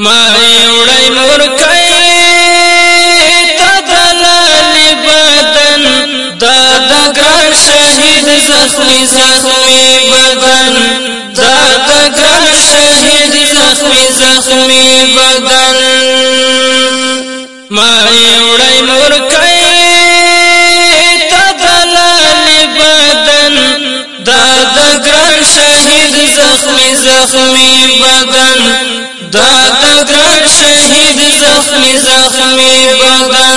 ما یوړی مورکای تدلالی بدن دا دگران شهید زخمی زخمی بدن دا دگران شهید زخمی زخمی بدن ما یوړی مورکای تدلالی بدن دا دگران شهید زخمی زخمی بدن دا دگران شهید زخمی زخمی بدن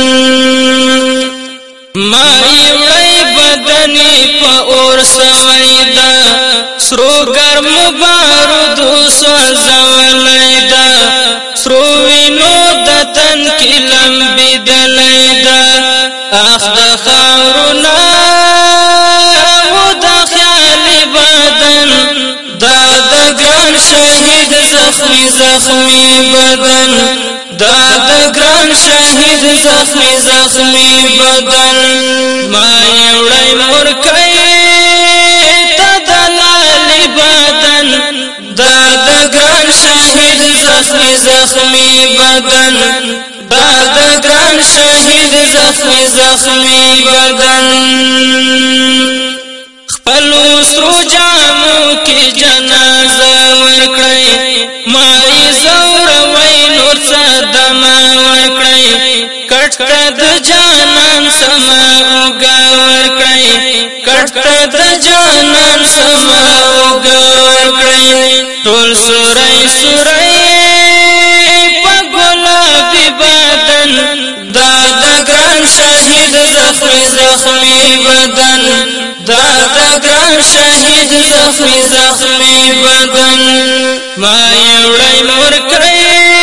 ما یوړی بدنی پا اور سوی دا سرو گرم بارودو سوزولی دا سرو وینو دتن کی لمبی دلی دا اخ دا خاورونا و دا خیالی بدن دا دگران شهید زخمی زخمی بدن دا دگران شهید زخمی زخمی بدن ما یوړی مورکای تدلالی بدن دا دگران شهید زخمی زخمی بدن دا دگران شهید زخمی زخمی بدن خپلو سرو جامو کی جنازه ورکړی مای زوروی نور صدما ورکړی کټ د جانان سما اوګه ورکړی کټ د جانان سما اوګه ورکړی ټول سورای سورای په ګلابي بدن دا دگران شهید زخمی زخمی بدن دا دگران شهید زخمی زخمی بدن ما یوړی مورکای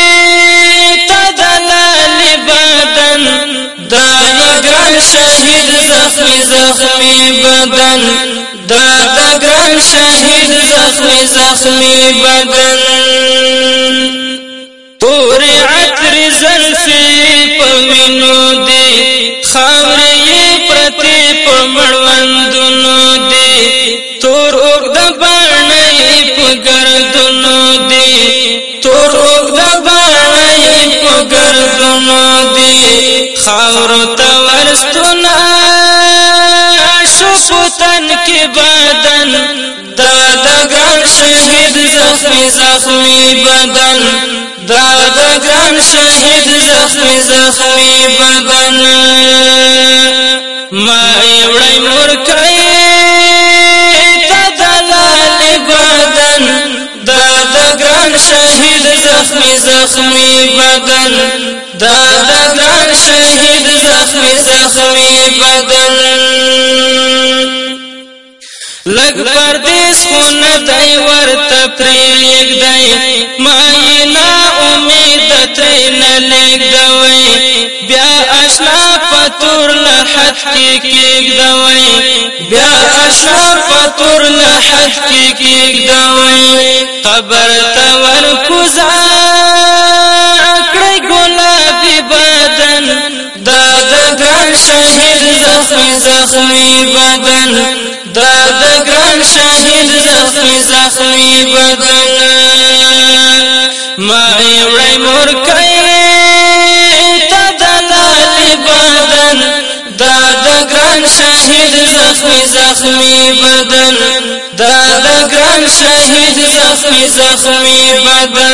تدلالی بدن دا دگران شهید زخمی زخمی بدن دا دگران شهید زخمی زخمی بدن توری عطر زلفی پوینو دی خاوری پرتی پمړوندونو دی تور اوږد باڼی په ګردونو دی تور اوږد باڼی په ګردونو دی خاورو ته ورستونه شو پتن کې بدن دا دگران شهید زخمی زخمی بدن دا دگران شهید زخمی زخمی بدن ما یوړی مورکای تدلالی بدن دا دگران شهید زخمی زخمی بدن دا دگران شهید زخمی زخمی بدن لگ پردیس خون دای ورته پریږدی مای نا امید ترین لګدوی بیا اشنا پتور لحد کی کېږدوی بیا اشنا پتور لحد کی کېږدوی قبر ته ورکوزا کړی ګلابي بدن دا دگران شهید زخمی زخمی بدن دا دگران شهید زخمی زخمی بدن ما یوړی مورکای تدلالی بدن دا دگران شهید زخمی زخمی بدن دا دگران شهید زخمی زخمی بدن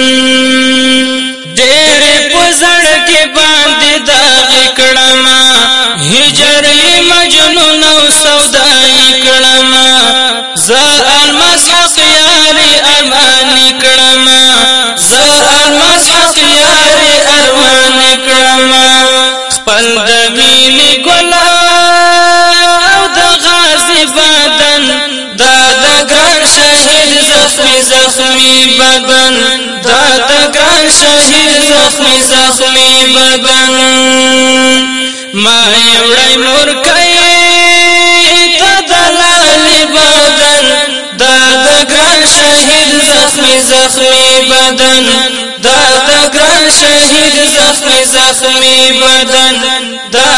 ډېر پزړ کې باندې داغ کړما هجرې مجنون او سودای کړما زه المسحق یاري ارمان کړما زه المسحق یاري ارمان کړما خپل د مینې ګلاب د غازی بدن دا دگران شهید زخمی زخمی بدن دا دگران شهید زخمی زخمی بدن ما یوړی مورکای تدلالی بدن دا دگران شهید زخمی زخمی بدن دا دگران شهید زخمی زخمی بدن دا